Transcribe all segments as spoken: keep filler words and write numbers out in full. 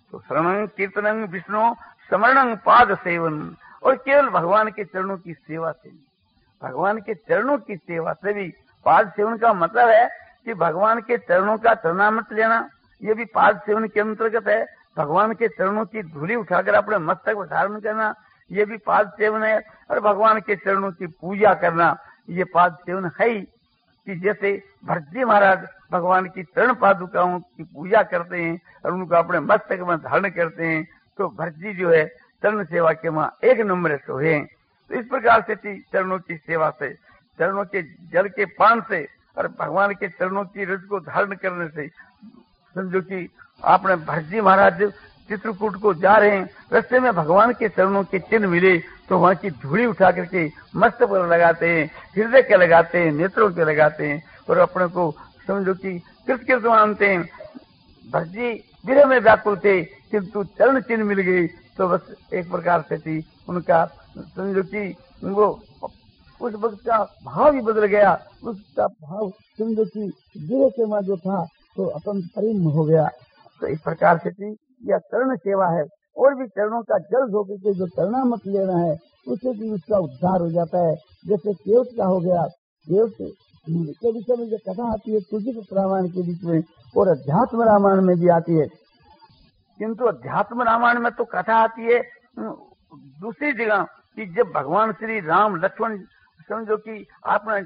तो श्रवण कीर्तन विष्णु स्मरण पाद सेवन, और केवल भगवान के चरणों की सेवा से, भगवान के चरणों की सेवा से भी पाद सेवन का मतलब है कि भगवान के चरणों का चरणामृत लेना, ये भी पाद सेवन के अंतर्गत है। भगवान के चरणों की धूली उठाकर अपने मस्तक पर धारण करना, ये भी पाद सेवन है। और भगवान के चरणों की पूजा करना, ये पाद सेवन है ही। कि जैसे भरतजी महाराज भगवान की चरण पादुकाओं की पूजा करते हैं और उनको अपने मस्तक में धारण करते हैं, तो भरतजी जो है चरण सेवा के वहां एक नंबर सोहे हैं। तो इस प्रकार से चरणों की सेवा से, चरणों के जल के पान से और भगवान के चरणों की रज को धारण करने से, समझो कि आपने भरतजी महाराज चित्रकूट को जा रहे हैं, रास्ते में भगवान के चरणों के चिन्ह मिले तो वहां की धूली उठा करके मस्तक पर लगाते हैं, हृदय के लगाते हैं, नेत्रों के लगाते हैं और अपने को समझो कि कृतकृत मानते हैं। भरतजी विरह में व्याकुल थे, किंतु चरण चिन्ह मिल गई तो बस एक प्रकार से थी उनका, समझो कि वो उस वक्त का भाव ही बदल गया। उसका भाव समझो कि विरह के में जो था तो अपन परिम हो गया। तो इस प्रकार से थी यह चरण सेवा है। और भी चरणों का जल धोकर के जो चरणामृत लेना है उससे भी उसका उद्धार हो जाता है। जैसे केवट का हो गया, केवट के विषय में जो कथा आती है तुलसीदास रामायण के बीच में और अध्यात्म रामायण में भी आती है, किंतु अध्यात्म रामायण में तो कथा आती है दूसरी जगह कि जब भगवान श्री राम लक्ष्मण समझो कि आपने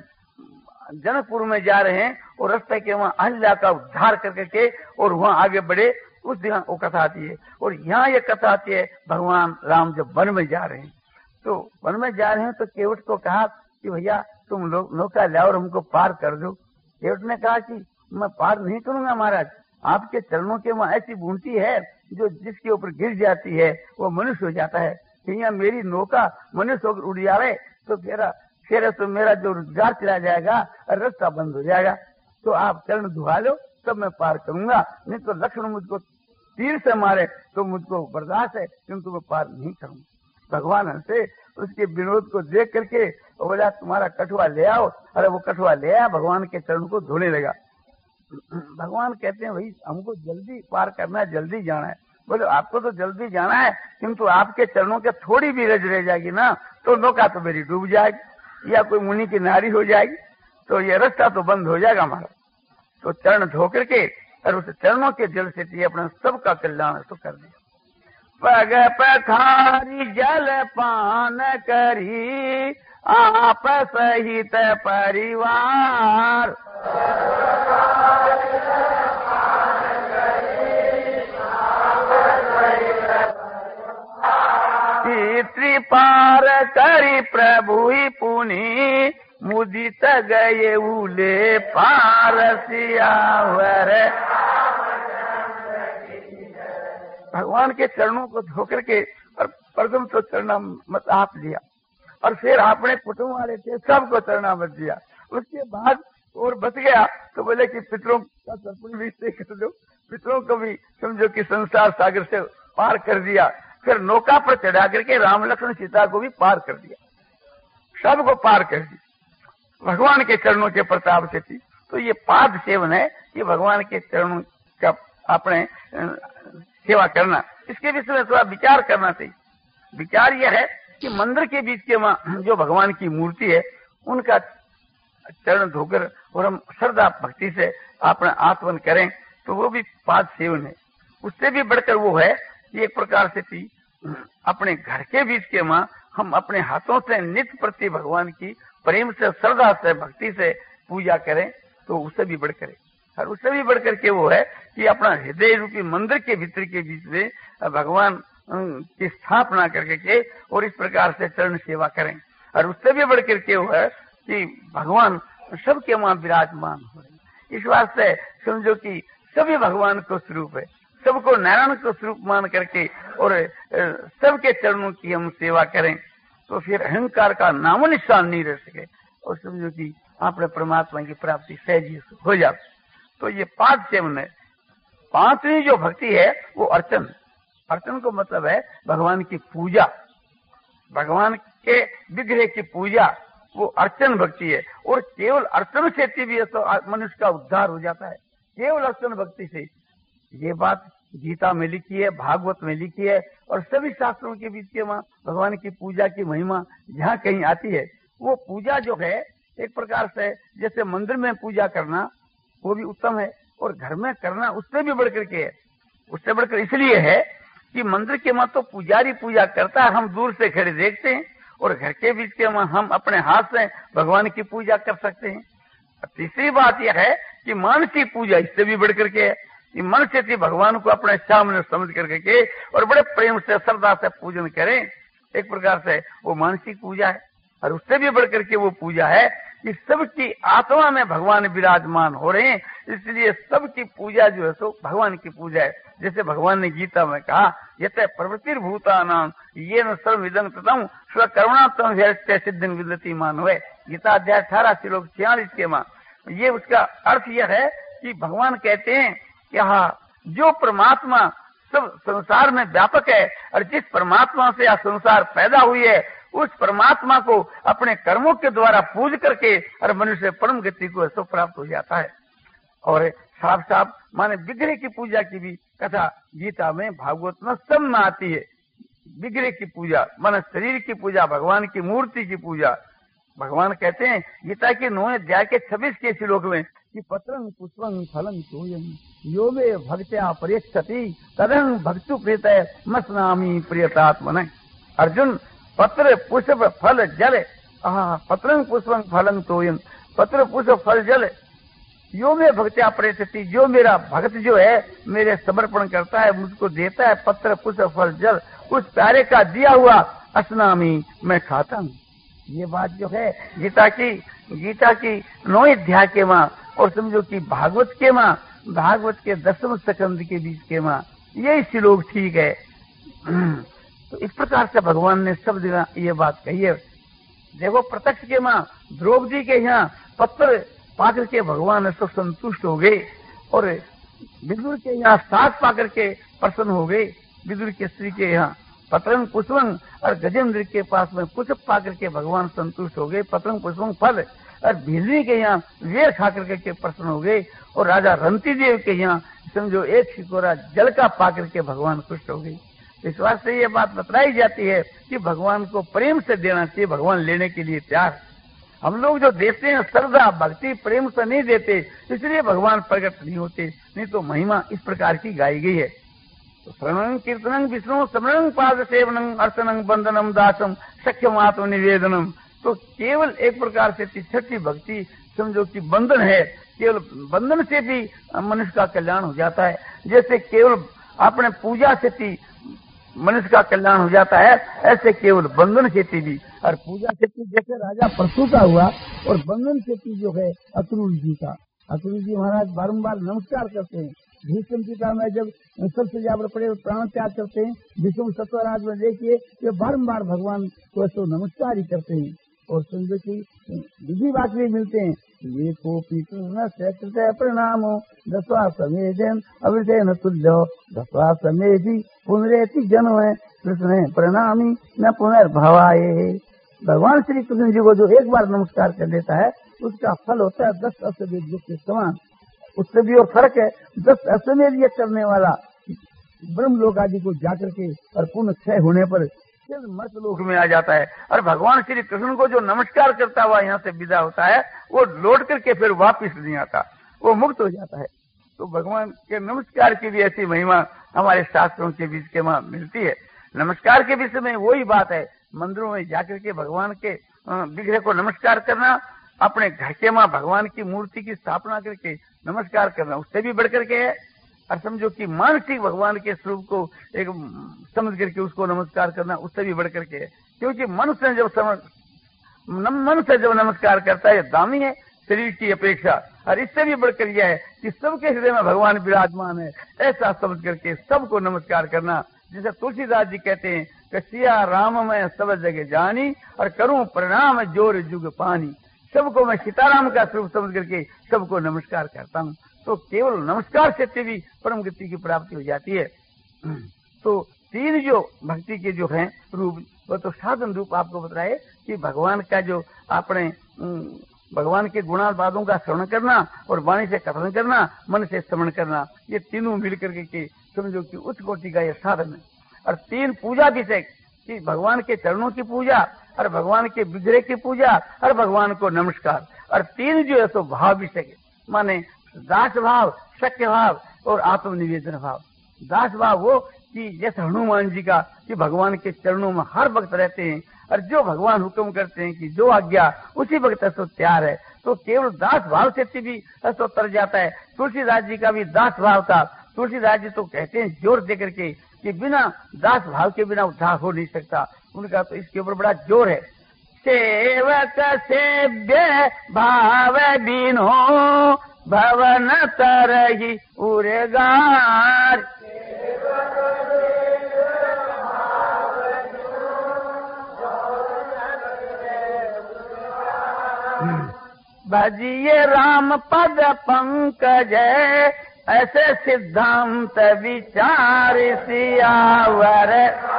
जनकपुर में जा रहे हैं और रास्ते के वहाँ अहिल्या का उद्धार करके के और वहाँ आगे बढ़े, उस दिन वो कथा आती है। और यहाँ ये कथा आती है भगवान राम जब वन में जा रहे हैं, तो वन में जा रहे हैं तो केवट को कहा कि भैया तुम लोग नौका लाओ और हमको पार कर दो। केवट ने कहा कि मैं पार नहीं करूंगा महाराज, आपके चरणों के वहाँ ऐसी बूंटी है जो जिसके ऊपर गिर जाती है वो मनुष्य हो जाता है। यहाँ मेरी नौका मनुष्य होकर उड़ जाए तो मेरा फिर तो मेरा जो रोजगार चला जाएगा और रास्ता बंद हो जाएगा। तो आप चरण धुआ लो तब मैं पार करूंगा, नहीं तो लक्ष्मण मुझको तीर से मारे तो मुझको बर्दाश्त है, किंतु मैं पार नहीं करूंगा। भगवान हंसे, उसके विनोद को देख करके बोला तुम्हारा कठुआ ले आओ। अरे वो कठुआ ले आया, भगवान के चरण को धोने लगा। भगवान कहते हैं भाई हमको जल्दी पार करना है, जल्दी जाना है। बोले आपको तो जल्दी जाना है, किंतु आपके चरणों के थोड़ी भी रज रह जाएगी ना तो नौका तो मेरी डूब जाएगी या कोई मुनि की नारी हो जाएगी, तो ये रास्ता तो बंद हो जाएगा हमारा। तो चरण धो करके और उस चरणों के जल से अपने सबका कल्याण तो कर दिया। पग पखारी जल पान करी आप सहित परिवार, त्रिपार करी प्रभु पुनि मुदित गए उले पार सियावर। भगवान के चरणों को धोकर के और प्रथम तो चरणा मत आप लिया और फिर आपने कुटुंब वाले थे सबको चरणा मत दिया। उसके बाद और बच गया तो बोले कि पितरों का तर्पण भी से कर दो, पितरों को भी समझो कि संसार सागर से पार कर दिया। फिर नौका पर चढ़ा करके राम लक्ष्मण सीता को भी पार कर दिया, सबको पार कर दिया भगवान के चरणों के प्रताप से थी। तो ये पाद सेवन है, ये भगवान के चरणों का अपने सेवा करना। इसके विषय में थोड़ा विचार करना चाहिए। विचार यह है कि मंदिर के बीच के वहां जो भगवान की मूर्ति है उनका चरण धोकर और हम श्रद्धा भक्ति से अपना आत्मन करें तो वो भी पाद सेवन है। उससे भी बढ़कर वो है कि एक प्रकार से थी अपने घर के बीच के वहां हम अपने हाथों से नित्य प्रति भगवान की प्रेम से श्रद्धा से भक्ति से पूजा करें तो उससे भी बढ़कर है। और उससे भी बढ़कर के वो है कि अपना हृदय रूपी मंदिर के भीतर के बीच में भगवान की स्थापना करके के और इस प्रकार से चरण सेवा करें। और उससे भी बढ़कर के वो है कि भगवान सबके वहां विराजमान हो रहे। इस वास्ते समझो कि सभी भगवान को स्वरूप है, सबको नारायण को स्वरूप मान करके और सबके चरणों की हम सेवा करें तो फिर अहंकार का नामो निशान नहीं रह सके और समझो कि आपने परमात्मा की प्राप्ति सहज हो जाती। तो ये पांच सेवन है। पांचवी जो भक्ति है वो अर्चन। अर्चन को मतलब है भगवान की पूजा, भगवान के विग्रह की पूजा, वो अर्चन भक्ति है। और केवल अर्चन से भी तो मनुष्य का उद्धार हो जाता है, केवल अर्चन भक्ति से। ये बात गीता में लिखी है, भागवत में लिखी है, और सभी शास्त्रों के बीच के वहाँ भगवान की पूजा की महिमा जहाँ कहीं आती है, वो पूजा जो है एक प्रकार से जैसे मंदिर में पूजा करना वो भी उत्तम है, और घर में करना उससे भी बढ़कर के है। उससे बढ़कर इसलिए है कि मंदिर के वहाँ तो पुजारी पूजा करता है, हम दूर से खड़े देखते हैं, और घर के बीच के वहाँ हम अपने हाथ से भगवान की पूजा कर सकते हैं। तीसरी बात यह है कि मानसिक पूजा इससे भी बढ़कर के है, कि मन से भगवान को अपने सामने समझ करके के और बड़े प्रेम से श्रद्धा से पूजन करें, एक प्रकार से वो मानसिक पूजा है। और उससे भी बढ़कर के वो पूजा है कि सबकी आत्मा में भगवान विराजमान हो रहे हैं, इसलिए सबकी पूजा जो है सो भगवान की पूजा है। जैसे भगवान ने गीता में कहा, यते प्रवृत्ति भूतानां ये न सर्वविदं ततं स्वकरुणा तम सिद्धिं विदति मानवे। गीता अध्याय अठारह श्लोक छियालीस के मां ये उसका अर्थ यह है कि भगवान कहते हैं कि हाँ, जो परमात्मा सब संसार में व्यापक है और जिस परमात्मा से यह संसार पैदा हुई है, उस परमात्मा को अपने कर्मों के द्वारा पूज करके और मनुष्य परम गति को ऐसा प्राप्त हो जाता है। और साफ साफ माने विग्रह की पूजा की भी कथा गीता में भागवत में सब में आती है। विग्रह की पूजा माने शरीर की पूजा, भगवान की मूर्ति की पूजा। भगवान कहते हैं गीता के नौवें अध्याय के छब्बीस के श्लोक में कि पत्रं पुष्पं फलं तोयं यो मे भक्त्या परीक्षति तदं भक्तु प्रीतये मस्नामि प्रियतात्मने। अर्जुन, पत्र पुष्प फल जल, पत्रं पुष्पं फलं तोयं, पत्र पुष्प फल जल यो मे भक्त्या परीक्षति, जो मेरा भक्त जो है मेरे समर्पण करता है, मुझको देता है पत्र पुष्प फल जल, उस प्यारे का दिया हुआ अस्नामी मैं खाता हूँ। ये बात जो है गीता की गीता की नौ अध्याय के माँ और समझो कि भागवत के माँ भागवत के दसम स्कंद के बीच के माँ यही श्लोक ठीक है। तो इस प्रकार से भगवान ने सब जगह ये बात कही है। देखो प्रत्यक्ष के माँ द्रौपदी के यहाँ पत्र पाकर के भगवान सब संतुष्ट हो गए, और विदुर के यहाँ साथ पाकर के प्रसन्न हो गए। विदुर के स्त्री के यहाँ पत्रंग पुष्पंग और गजेंद्र के पास में पुष्प पाकर के भगवान संतुष्ट हो गए, पत्रंग पुष्पंग फल, और भीलनी के यहाँ वेर खा करके के प्रसन्न हो गए, और राजा रंती देव के यहाँ समझो एक सिकोरा जल का पाकर के भगवान खुश हो गए। इस वास्ते ये बात बतलाई जाती है कि भगवान को प्रेम से देना चाहिए, भगवान लेने के लिए तैयार। हम लोग जो देते हैं श्रद्धा भक्ति प्रेम से नहीं देते, इसलिए भगवान प्रकट नहीं होते, नहीं तो महिमा इस प्रकार की गाई गई है। तो श्रवणं कीर्तनं विष्णु स्मरणं पाद सेवनं अर्चनं बंदनम दासम सख्यम आत्म निवेदनम। तो केवल एक प्रकार से छठी भक्ति समझो कि बंधन है, केवल बंधन से भी मनुष्य का कल्याण हो जाता है। जैसे केवल अपने पूजा से भी मनुष्य का कल्याण हो जाता है, ऐसे केवल बंधन से भी। और पूजा से जैसे राजा परशु का हुआ, और बंधन से जो है अक्रूर जी का, अक्रूर जी महाराज बारम्बार नमस्कार करते हैं। भीष्म पिता में जब सबसे ज्यादा पड़े प्राण त्याग करते हैं, विष्णु सत्वराज में देखिए ये बारम्बार भगवान को ऐसा नमस्कार ही करते हैं। और समझो की विधि बात भी मिलते हैं, ये कोपी कृष्ण प्रणामो दसवा समेजन अवृते न तुल्यो दसवा समेधि पुनरेति जन्म है कृष्ण प्रणामी न पुनर्भवाये। भगवान श्री कृष्ण जी को जो एक बार नमस्कार कर देता है, उसका फल होता है दस अश्वमेध के समान। उससे भी और फर्क है, दस अश्वमेध करने वाला ब्रह्म लोक आदि को जाकर के और पुनः क्षय होने पर मर्त लोक में आ जाता है। और भगवान श्री कृष्ण को जो नमस्कार करता हुआ यहाँ से विदा होता है, वो लौट करके फिर वापिस नहीं आता, वो मुक्त हो जाता है। तो भगवान के नमस्कार की भी ऐसी महिमा हमारे शास्त्रों के बीच के वहाँ मिलती है। नमस्कार के विषय में वही बात है, मंदिरों में जाकर के भगवान के विग्रह को नमस्कार करना, अपने घर के वहाँ भगवान की मूर्ति की स्थापना करके नमस्कार करना, उससे भी बढ़कर के है। और समझो कि मानसिक भगवान के स्वरूप को एक समझ करके उसको नमस्कार करना, उससे भी बढ़कर के है। क्योंकि मनुष्य जब समझ मन से जब नमस्कार करता है, दामी है शरीर की अपेक्षा। और इससे भी बढ़कर यह है कि सबके हृदय में भगवान विराजमान है, ऐसा समझ करके सबको नमस्कार करना। जैसे तुलसीदास जी कहते हैं कि सिया राम मैं सब जगह जानी और करूं प्रणाम जोर जुग पानी। सबको मैं सीताराम का स्वरूप समझ करके सबको नमस्कार करता हूँ। तो केवल नमस्कार से भी परम गति की प्राप्ति हो जाती है। तो तीन जो भक्ति के जो हैं रूप, वो तो साधन रूप आपको बताए कि भगवान का जो अपने भगवान के गुणावादों का श्रवण करना और वाणी से कथन करना, मन से श्रवण करना, ये तीनों मिल करके के समझो कि उच्च कोटि का यह साधन है। और तीन पूजा विषय कि भगवान के चरणों की पूजा और भगवान के विग्रह की पूजा और भगवान को नमस्कार, और तीन जो है तो भाव विषय माने दास भाव, सख्य भाव और आत्मनिवेदन भाव। दास भाव वो कि जैसे हनुमान जी का कि भगवान के चरणों में हर वक्त रहते हैं और जो भगवान हुक्म करते हैं कि जो आज्ञा उसी वक्त तो तैयार है, तो केवल दास भाव से भी तो तर जाता है। तुलसीदास जी का भी दास भाव था। तुलसीदास जी तो कहते हैं जोर देकर के कि बिना दास भाव के बिना उद्धार हो नहीं सकता। उनका तो इसके ऊपर बड़ा जोर है। सेवक सेव्य भाव बिनो भवन तरही उरेगार। भजिए राम पद पंकज ऐसे सिद्धांत विचार सियावर।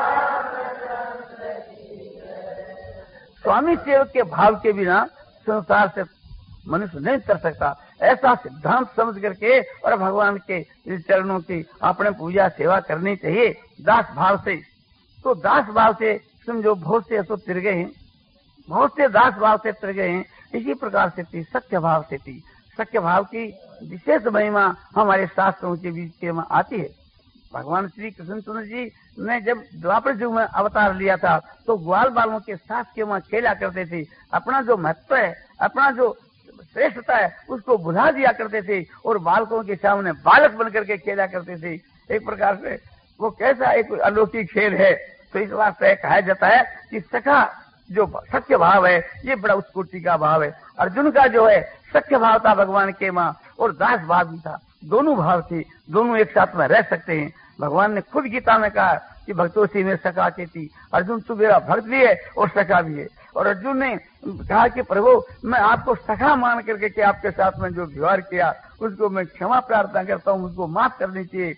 स्वामी सेवक के भाव के बिना संसार से मनुष्य नहीं कर सकता, ऐसा सिद्धांत समझ करके और भगवान के चरणों की अपने पूजा सेवा करनी चाहिए दास भाव से। तो दास भाव से समझो बहुत से ऐसे तिर गए हैं, बहुत से दास भाव से तिर गए हैं। इसी प्रकार से थी सत्य भाव से थी। सत्य भाव की विशेष महिमा हमारे शास्त्रों के बीच में आती है। भगवान श्री कृष्ण जी ने जब द्वापर युग में अवतार लिया था तो ग्वाल बालों के साथ के वहां खेला करते थे। अपना जो महत्व है, अपना जो श्रेष्ठता है उसको भुला दिया करते थे और बालकों के सामने बालक बन करके खेला करते थे। एक प्रकार से वो कैसा एक अलौकिक खेल है। तो इस वास्ते कहा जाता है कि सखा जो सत्य भाव है ये बड़ा उत्कोटि का भाव है। अर्जुन का जो है सत्य भाव था भगवान के माँ और दास भाव भी था। दोनों भाव थे, दोनों एक साथ में रह सकते हैं। भगवान ने खुद गीता में कहा कि भक्तों से में सखा थी। अर्जुन तू मेरा भक्त भी है और सखा भी है। और अर्जुन ने कहा कि प्रभु मैं आपको सखा मान करके कि आपके साथ में जो व्यवहार किया उसको मैं क्षमा प्रार्थना करता हूँ, उसको माफ करनी चाहिए।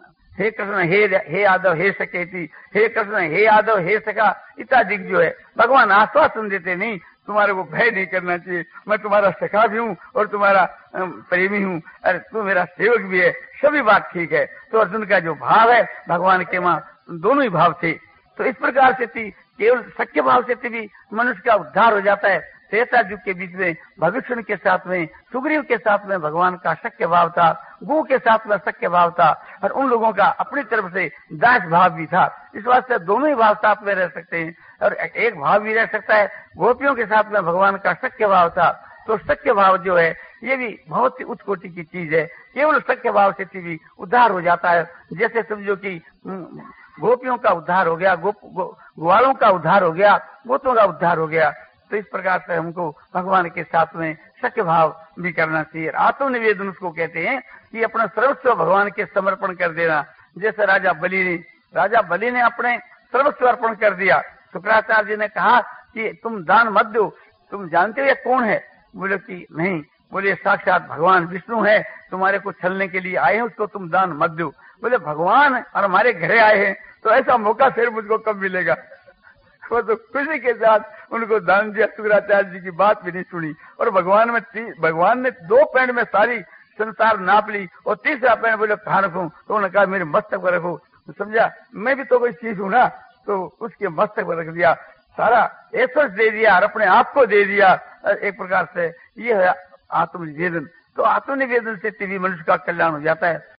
हे कृष्ण हे हे यादव हे सकेती, हे कृष्ण हे यादव हे सखा इत्यादि जो है भगवान आश्वासन देते नहीं, तुम्हारे को भय नहीं करना चाहिए। मैं तुम्हारा सखा भी हूँ और तुम्हारा प्रेमी हूँ, अरे तू मेरा सेवक भी है, सभी बात ठीक है। तो अर्जुन का जो भाव है भगवान के माँ दोनों ही भाव थे। तो इस प्रकार से थी केवल सत्य भाव से भी मनुष्य का उद्धार हो जाता है। त्रेता युग के बीच में भविष्य के साथ में सुग्रीव के साथ में भगवान का सत्य भाव था, गो के साथ में सत्य भाव था और उन लोगों का अपनी तरफ से दास भाव भी था। इस वास्ते दोनों ही भाव साथ में रह सकते हैं और एक भाव भी रह सकता है। गोपियों के साथ में भगवान का सत्य भाव था। तो सत्य भाव जो है ये भी बहुत ही उच्च कोटि की चीज है। केवल सत्य भाव से भी उद्धार हो जाता है। जैसे समझो कि गोपियों का उद्धार हो गया, गो, गो, ग्वालों का उद्धार हो गया, गोतों का उद्धार हो गया। तो इस प्रकार से हमको भगवान के साथ में सत्य भाव भी करना चाहिए। आत्मनिवेदन उसको कहते हैं कि अपना सर्वस्व भगवान के समर्पण कर देना। जैसे राजा बलि ने राजा बलि ने अपने सर्वस्व अर्पण कर दिया। शुक्राचार्य जी ने कहा कि तुम दान मत दो, तुम जानते हो ये कौन है? बोले कि नहीं। बोले साक्षात भगवान विष्णु है, तुम्हारे को छलने के लिए आए हैं, उसको तुम दान मत दो। बोले भगवान और हमारे घरे आए हैं तो ऐसा मौका फिर मुझको कब मिलेगा? वो तो खुशी के साथ उनको दान दिया। शुक्राचार्य जी की बात भी नहीं सुनी और भगवान में भगवान ने दो पैंट में सारी संसार नाप ली और तीसरा पैंट बोले कहाँ रखूं? तो उन्होंने कहा मेरे मस्तक पर रखो। तो समझा मैं भी तो कोई चीज हूं ना, तो उसके मस्तक पर रख दिया, सारा ऐश्वर्य दे दिया और अपने आप को दे दिया। एक प्रकार से ये है आत्मनिवेदन। तो आत्मनिवेदन से भी मनुष्य का कल्याण हो जाता है।